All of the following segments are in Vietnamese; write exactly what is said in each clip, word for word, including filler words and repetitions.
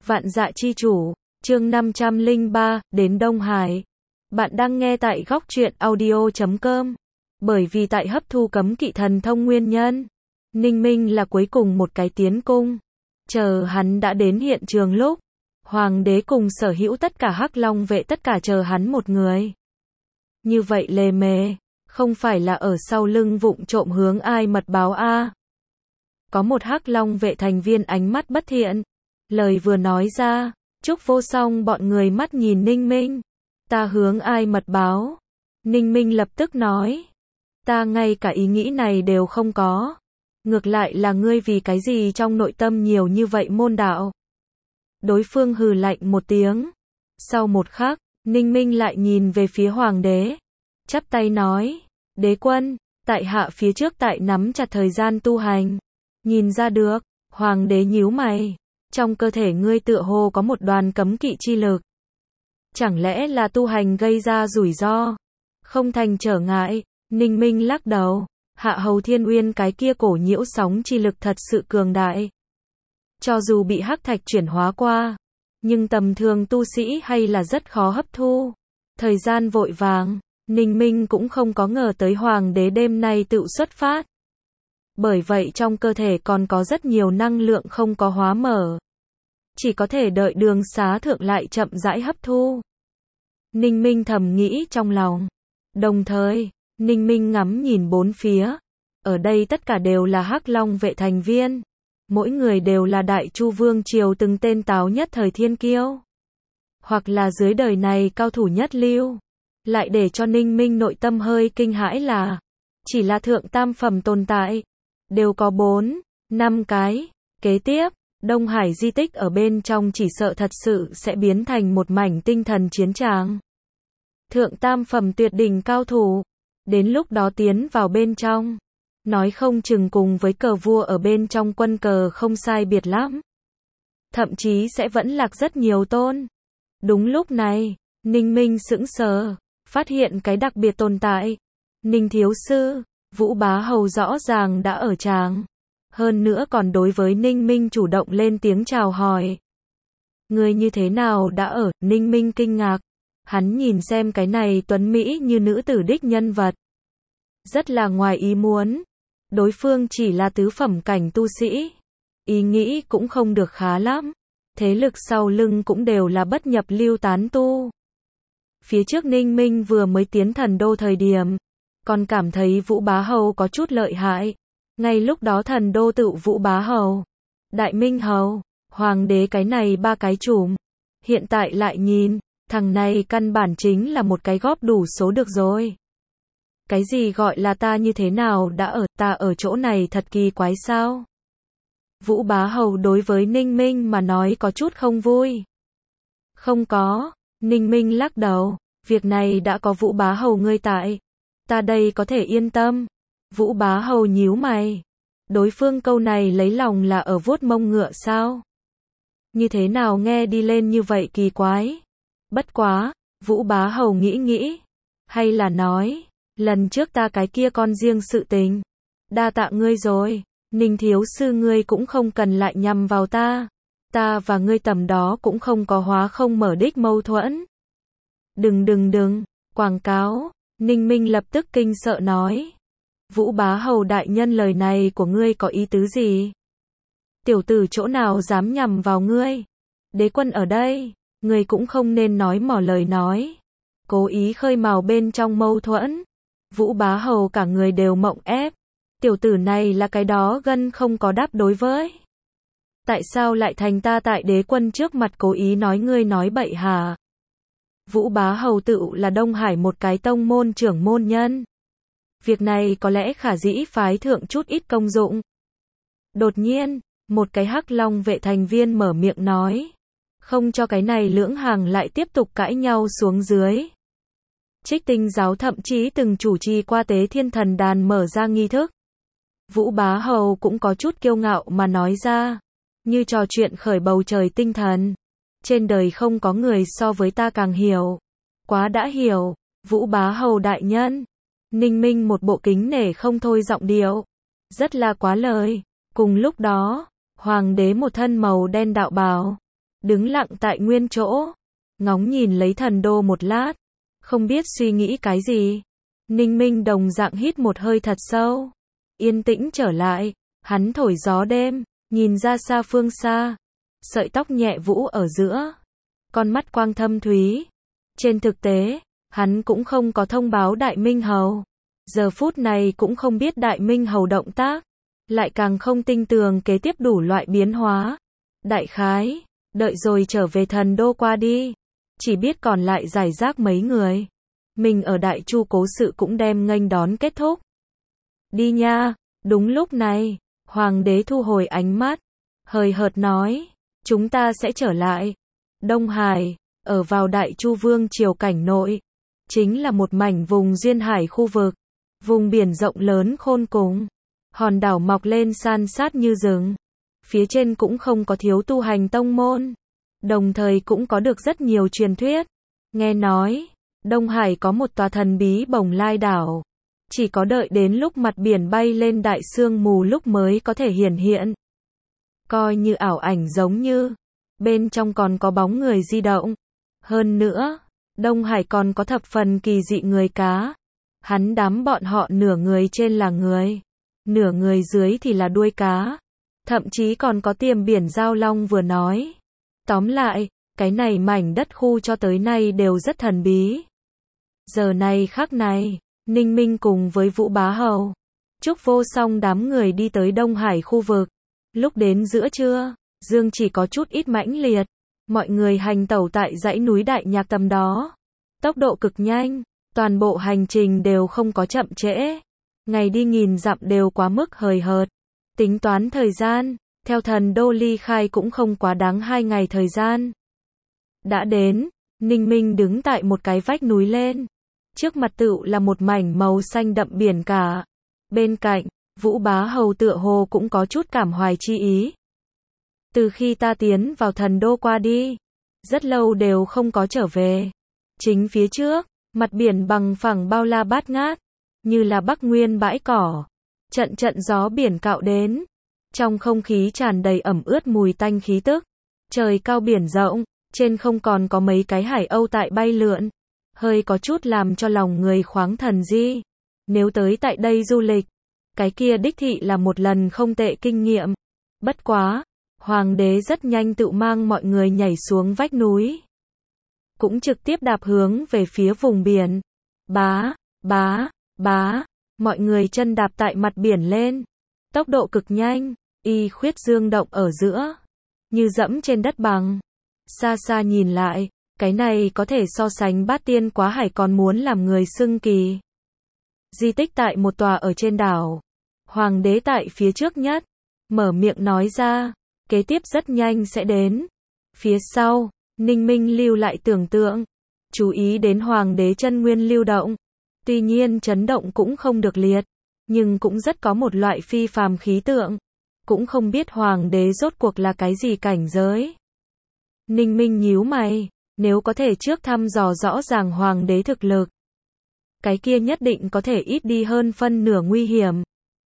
Vạn Dạ Chi Chủ, chương năm trăm lẻ ba, đến Đông Hải. Bạn đang nghe tại góc truyện audio chấm com. Bởi vì tại hấp thu cấm kỵ thần thông nguyên nhân, Ninh Minh là cuối cùng một cái tiến cung. Chờ hắn đã đến hiện trường lúc, Hoàng đế cùng sở hữu tất cả Hắc Long vệ tất cả chờ hắn một người. Như vậy lề mề, không phải là ở sau lưng vụng trộm hướng ai mật báo a? Có một Hắc Long vệ thành viên ánh mắt bất thiện. Lời vừa nói ra, Trúc Vô Song bọn người mắt nhìn Ninh Minh. Ta hướng ai mật báo? Ninh Minh lập tức nói. Ta ngay cả ý nghĩ này đều không có. Ngược lại là ngươi vì cái gì trong nội tâm nhiều như vậy môn đạo? Đối phương hừ lạnh một tiếng. Sau một khắc, Ninh Minh lại nhìn về phía Hoàng đế. Chắp tay nói. Đế quân, tại hạ phía trước tại nắm chặt thời gian tu hành. Nhìn ra được, Hoàng đế nhíu mày. Trong cơ thể ngươi tựa hồ có một đoàn cấm kỵ chi lực. Chẳng lẽ là tu hành gây ra rủi ro? Không thành trở ngại, Ninh Minh lắc đầu. Hạ Hầu Thiên Uyên cái kia cổ nhiễu sóng chi lực thật sự cường đại. Cho dù bị hắc thạch chuyển hóa qua, nhưng tầm thường tu sĩ hay là rất khó hấp thu. Thời gian vội vàng, Ninh Minh cũng không có ngờ tới Hoàng đế đêm nay tự xuất phát. Bởi vậy trong cơ thể còn có rất nhiều năng lượng không có hóa mở. Chỉ có thể đợi đường xá thượng lại chậm rãi hấp thu. Ninh Minh thầm nghĩ trong lòng. Đồng thời, Ninh Minh ngắm nhìn bốn phía. Ở đây tất cả đều là Hắc Long vệ thành viên. Mỗi người đều là Đại Chu Vương triều từng tên táo nhất thời thiên kiêu. Hoặc là dưới đời này cao thủ nhất lưu. Lại để cho Ninh Minh nội tâm hơi kinh hãi là chỉ là thượng tam phẩm tồn tại. Đều có bốn, năm cái. Kế tiếp, Đông Hải di tích ở bên trong chỉ sợ thật sự sẽ biến thành một mảnh tinh thần chiến tràng. Thượng tam phẩm tuyệt đỉnh cao thủ. Đến lúc đó tiến vào bên trong. Nói không chừng cùng với cờ vua ở bên trong quân cờ không sai biệt lắm. Thậm chí sẽ vẫn lạc rất nhiều tôn. Đúng lúc này, Ninh Minh sững sờ. Phát hiện cái đặc biệt tồn tại. Ninh thiếu sư, Vũ Bá Hầu rõ ràng đã ở tràng. Hơn nữa còn đối với Ninh Minh chủ động lên tiếng chào hỏi. Người như thế nào đã ở? Ninh Minh kinh ngạc. Hắn nhìn xem cái này tuấn mỹ như nữ tử đích nhân vật. Rất là ngoài ý muốn. Đối phương chỉ là tứ phẩm cảnh tu sĩ. Ý nghĩ cũng không được khá lắm. Thế lực sau lưng cũng đều là bất nhập lưu tán tu. Phía trước Ninh Minh vừa mới tiến thần đô thời điểm. Còn cảm thấy Vũ Bá Hầu có chút lợi hại. Ngay lúc đó thần đô tự Vũ Bá Hầu, Đại Minh Hầu, Hoàng đế cái này ba cái chùm. Hiện tại lại nhìn, thằng này căn bản chính là một cái góp đủ số được rồi. Cái gì gọi là ta như thế nào đã ở, ta ở chỗ này thật kỳ quái sao? Vũ Bá Hầu đối với Ninh Minh mà nói có chút không vui. Không có, Ninh Minh lắc đầu, việc này đã có Vũ Bá Hầu ngươi tại. Ta đây có thể yên tâm. Vũ Bá Hầu nhíu mày. Đối phương câu này lấy lòng là ở vuốt mông ngựa sao? Như thế nào nghe đi lên như vậy kỳ quái? Bất quá, Vũ Bá Hầu nghĩ nghĩ. Hay là nói, lần trước ta cái kia con riêng sự tình. Đa tạ ngươi rồi, Ninh thiếu sư ngươi cũng không cần lại nhằm vào ta. Ta và ngươi tầm đó cũng không có hóa không mở đích mâu thuẫn. Đừng đừng đừng, quảng cáo. Ninh Minh lập tức kinh sợ nói. Vũ Bá Hầu đại nhân lời này của ngươi có ý tứ gì? Tiểu tử chỗ nào dám nhằm vào ngươi? Đế quân ở đây, ngươi cũng không nên nói mỏ lời nói. Cố ý khơi mào bên trong mâu thuẫn. Vũ Bá Hầu cả người đều mộng ép. Tiểu tử này là cái đó gân không có đáp đối với. Tại sao lại thành ta tại đế quân trước mặt cố ý nói ngươi nói bậy hả? Vũ Bá Hầu tự là Đông Hải một cái tông môn trưởng môn nhân. Việc này có lẽ khả dĩ phái thượng chút ít công dụng. Đột nhiên, một cái Hắc Long vệ thành viên mở miệng nói. Không cho cái này lưỡng hàng lại tiếp tục cãi nhau xuống dưới. Trích Tinh giáo thậm chí từng chủ trì qua tế thiên thần đàn mở ra nghi thức. Vũ Bá Hầu cũng có chút kiêu ngạo mà nói ra. Như trò chuyện khởi bầu trời tinh thần. Trên đời không có người so với ta càng hiểu. Quá đã hiểu, Vũ Bá Hầu đại nhân. Ninh Minh một bộ kính nể không thôi giọng điệu. Rất là quá lời. Cùng lúc đó, Hoàng đế một thân màu đen đạo bào. đứng lặng tại nguyên chỗ, ngóng nhìn lấy thần đô một lát, không biết suy nghĩ cái gì. Ninh Minh đồng dạng hít một hơi thật sâu, yên tĩnh trở lại, hắn thổi gió đêm, nhìn ra xa phương xa, sợi tóc nhẹ vũ ở giữa, con mắt quang thâm thúy. Trên thực tế, hắn cũng không có thông báo Đại Minh Hầu, giờ phút này cũng không biết Đại Minh Hầu động tác, lại càng không tin tưởng kế tiếp đủ loại biến hóa. Đại khái, đợi rồi trở về thần đô qua đi, chỉ biết còn lại giải rác mấy người. Mình ở Đại Chu cố sự cũng đem nghênh đón kết thúc. Đi nha. Đúng lúc này, Hoàng đế thu hồi ánh mắt, hời hợt nói, chúng ta sẽ trở lại. Đông Hải, ở vào Đại Chu Vương triều cảnh nội, chính là một mảnh vùng duyên hải khu vực, vùng biển rộng lớn khôn cùng, hòn đảo mọc lên san sát như rừng, phía trên cũng không có thiếu tu hành tông môn, đồng thời cũng có được rất nhiều truyền thuyết. Nghe nói, Đông Hải có một tòa thần bí Bồng Lai đảo, chỉ có đợi đến lúc mặt biển bay lên đại sương mù lúc mới có thể hiển hiện. Coi như ảo ảnh giống như, bên trong còn có bóng người di động. Hơn nữa, Đông Hải còn có thập phần kỳ dị người cá. Hắn đám bọn họ nửa người trên là người, nửa người dưới thì là đuôi cá. Thậm chí còn có tiềm biển giao long vừa nói. Tóm lại, cái này mảnh đất khu cho tới nay đều rất thần bí. Giờ này khắc này, Ninh Minh cùng với Vũ Bá Hầu, Trúc Vô Song đám người đi tới Đông Hải khu vực. Lúc đến giữa trưa, dương chỉ có chút ít mãnh liệt. Mọi người hành tẩu tại dãy núi Đại Nhạc tầm đó. Tốc độ cực nhanh, toàn bộ hành trình đều không có chậm trễ. Ngày đi nghìn dặm đều quá mức hời hợt. Tính toán thời gian, theo thần đô ly khai cũng không quá đáng hai ngày thời gian. Đã đến, Ninh Minh đứng tại một cái vách núi lên. Trước mặt tựu là một mảnh màu xanh đậm biển cả. Bên cạnh, Vũ Bá Hầu tựa hồ cũng có chút cảm hoài chi ý. Từ khi ta tiến vào thần đô qua đi, rất lâu đều không có trở về. Chính phía trước, mặt biển bằng phẳng bao la bát ngát, như là Bắc Nguyên bãi cỏ. Trận trận gió biển cạo đến, trong không khí tràn đầy ẩm ướt mùi tanh khí tức. Trời cao biển rộng, trên không còn có mấy cái hải âu tại bay lượn, hơi có chút làm cho lòng người khoáng thần di. Nếu tới tại đây du lịch, cái kia đích thị là một lần không tệ kinh nghiệm. Bất quá, Hoàng đế rất nhanh tự mang mọi người nhảy xuống vách núi, cũng trực tiếp đạp hướng về phía vùng biển. Bá, bá, bá, mọi người chân đạp tại mặt biển lên, tốc độ cực nhanh, y khuyết dương động ở giữa, như dẫm trên đất bằng. Xa xa nhìn lại, cái này có thể so sánh Bát Tiên Quá Hải còn muốn làm người xưng kỳ. Di tích tại một tòa ở trên đảo. Hoàng đế tại phía trước nhất, mở miệng nói ra, kế tiếp rất nhanh sẽ đến. Phía sau, Ninh Minh lưu lại tưởng tượng, chú ý đến Hoàng đế chân nguyên lưu động. Tuy nhiên chấn động cũng không được liệt, nhưng cũng rất có một loại phi phàm khí tượng. Cũng không biết Hoàng đế rốt cuộc là cái gì cảnh giới. Ninh Minh nhíu mày, nếu có thể trước thăm dò rõ ràng Hoàng đế thực lực, cái kia nhất định có thể ít đi hơn phân nửa nguy hiểm.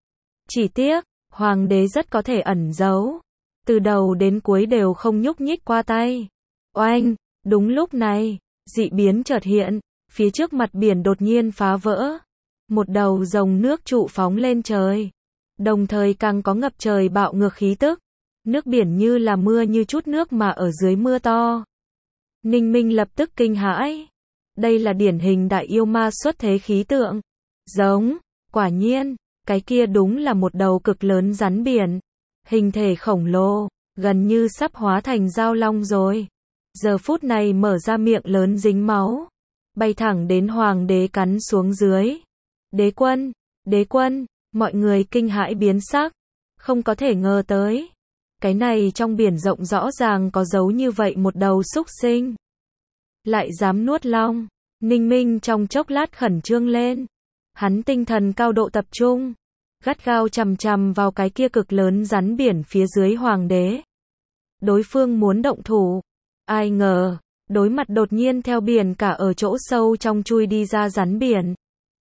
Chỉ tiếc, Hoàng đế rất có thể ẩn giấu, từ đầu đến cuối đều không nhúc nhích qua tay. Oanh, đúng lúc này, dị biến chợt hiện, phía trước mặt biển đột nhiên phá vỡ. Một đầu dòng nước trụ phóng lên trời, đồng thời càng có ngập trời bạo ngược khí tức. Nước biển như là mưa như chút nước mà ở dưới mưa to. Ninh Minh lập tức kinh hãi. Đây là điển hình đại yêu ma xuất thế khí tượng. Giống, quả nhiên, cái kia đúng là một đầu cực lớn rắn biển. Hình thể khổng lồ, gần như sắp hóa thành giao long rồi. Giờ phút này mở ra miệng lớn dính máu, bay thẳng đến Hoàng đế cắn xuống dưới. Đế quân, đế quân, mọi người kinh hãi biến sắc, không có thể ngờ tới. Cái này trong biển rộng rõ ràng có giấu như vậy một đầu súc sinh. Lại dám nuốt long. Ninh Minh trong chốc lát khẩn trương lên. Hắn tinh thần cao độ tập trung, gắt gao chằm chằm vào cái kia cực lớn rắn biển phía dưới Hoàng đế. Đối phương muốn động thủ. Ai ngờ, đối mặt đột nhiên theo biển cả ở chỗ sâu trong chui đi ra rắn biển.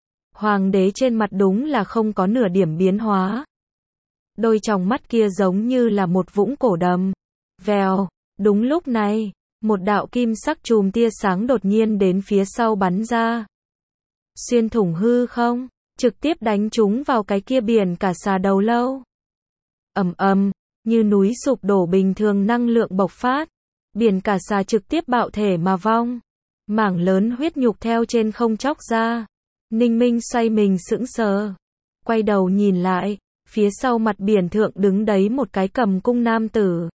Hoàng đế trên mặt đúng là không có nửa điểm biến hóa. Đôi tròng mắt kia giống như là một vũng cổ đầm. Vèo, Đúng lúc này, một đạo kim sắc chùm tia sáng đột nhiên đến phía sau bắn ra. Xuyên thủng hư không, trực tiếp đánh trúng vào cái kia biển cả xà đầu lâu. Ầm ầm, như núi sụp đổ bình thường năng lượng bộc phát. Biển cả xà trực tiếp bạo thể mà vong. Mảng lớn huyết nhục theo trên không chóc ra. Ninh Minh xoay mình sững sờ. Quay đầu nhìn lại, phía sau mặt biển thượng đứng đấy một cái cầm cung nam tử.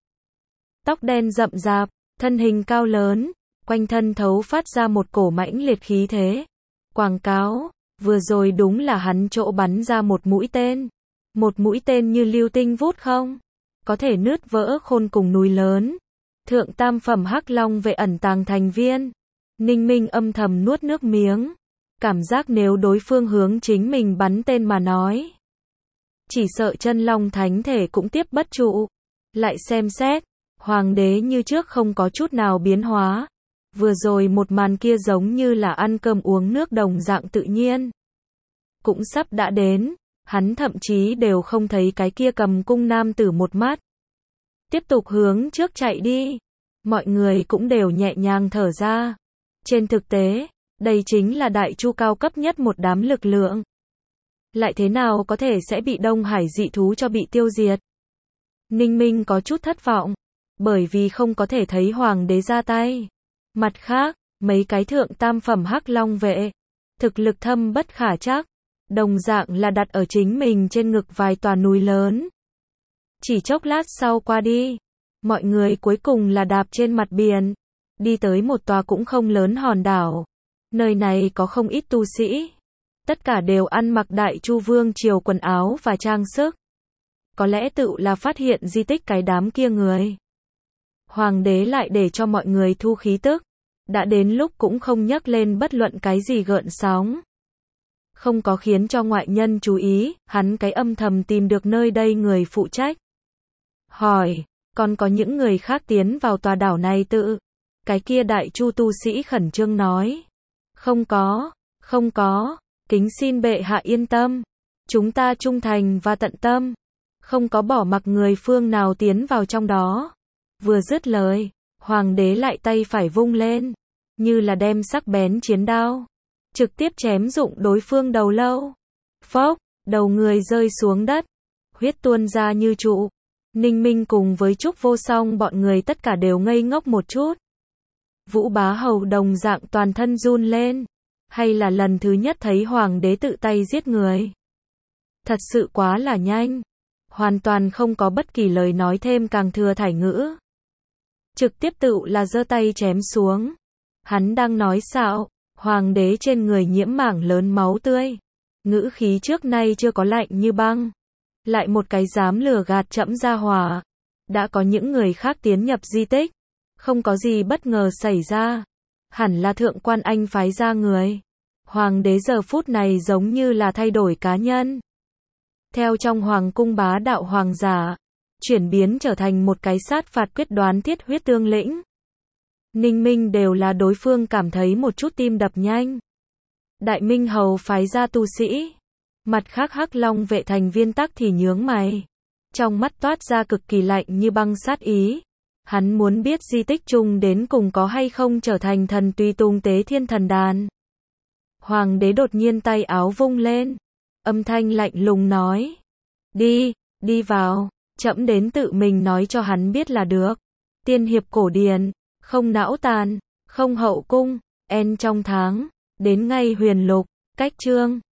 Tóc đen rậm rạp, thân hình cao lớn, quanh thân thấu phát ra một cổ mãnh liệt khí thế. Quảng cáo, vừa rồi đúng là hắn chỗ bắn ra một mũi tên. Một mũi tên như lưu tinh vút không? Có thể nứt vỡ khôn cùng núi lớn. Thượng tam phẩm Hắc Long vệ ẩn tàng thành viên. Ninh Minh âm thầm nuốt nước miếng. Cảm giác nếu đối phương hướng chính mình bắn tên mà nói, chỉ sợ chân long thánh thể cũng tiếp bất trụ. Lại xem xét, hoàng đế như trước không có chút nào biến hóa. Vừa rồi một màn kia giống như là ăn cơm uống nước đồng dạng tự nhiên. Cũng sắp đã đến, hắn thậm chí đều không thấy cái kia cầm cung nam tử một mắt. Tiếp tục hướng trước chạy đi. Mọi người cũng đều nhẹ nhàng thở ra. Trên thực tế, đây chính là đại chu cao cấp nhất một đám lực lượng. Lại thế nào có thể sẽ bị Đông Hải dị thú cho bị tiêu diệt? Ninh Minh có chút thất vọng, bởi vì không có thể thấy hoàng đế ra tay. Mặt khác, mấy cái thượng tam phẩm Hắc Long vệ, thực lực thâm bất khả trắc, đồng dạng là đặt ở chính mình trên ngực vài tòa núi lớn. Chỉ chốc lát sau qua đi, mọi người cuối cùng là đạp trên mặt biển, đi tới một tòa cũng không lớn hòn đảo. Nơi này có không ít tu sĩ, tất cả đều ăn mặc đại chu vương triều quần áo và trang sức. Có lẽ tự là phát hiện di tích cái đám kia người. Hoàng đế lại để cho mọi người thu khí tức, đã đến lúc cũng không nhắc lên bất luận cái gì gợn sóng. Không có khiến cho ngoại nhân chú ý, hắn cái âm thầm tìm được nơi đây người phụ trách. Hỏi, còn có những người khác tiến vào tòa đảo này tự? Cái kia đại chu tu sĩ khẩn trương nói. Không có, không có, kính xin bệ hạ yên tâm. Chúng ta trung thành và tận tâm, không có bỏ mặc người phương nào tiến vào trong đó. Vừa dứt lời, hoàng đế lại tay phải vung lên, như là đem sắc bén chiến đao, trực tiếp chém dụng đối phương đầu lâu. Phốc, đầu người rơi xuống đất, huyết tuôn ra như trụ. Ninh Minh cùng với Trúc Vô Song bọn người tất cả đều ngây ngốc một chút. Vũ Bá Hầu đồng dạng toàn thân run lên, hay là lần thứ nhất thấy hoàng đế tự tay giết người. Thật sự quá là nhanh, hoàn toàn không có bất kỳ lời nói thêm càng thừa thải ngữ. Trực tiếp tự là giơ tay chém xuống. Hắn đang nói xạo, hoàng đế trên người nhiễm mảng lớn máu tươi. Ngữ khí trước nay chưa có lạnh như băng. Lại một cái dám lừa gạt trẫm gia hỏa. Đã có những người khác tiến nhập di tích. Không có gì bất ngờ xảy ra. Hẳn là thượng quan anh phái ra người. Hoàng đế giờ phút này giống như là thay đổi cá nhân. Theo trong hoàng cung bá đạo hoàng giả, chuyển biến trở thành một cái sát phạt quyết đoán thiết huyết tương lĩnh. Ninh Minh đều là đối phương cảm thấy một chút tim đập nhanh. Đại Minh Hầu phái ra tu sĩ. Mặt khác Hắc Long vệ thành viên tắc thì nhướng mày. Trong mắt toát ra cực kỳ lạnh như băng sát ý. Hắn muốn biết di tích chung đến cùng có hay không trở thành thần tùy tùng tế thiên thần đàn. Hoàng đế đột nhiên tay áo vung lên. Âm thanh lạnh lùng nói. Đi, đi vào. Trẫm đến tự mình nói cho hắn biết là được. Tiên hiệp cổ điển, không não tàn, không hậu cung, en trong tháng, đến ngay huyền lục, cách chương.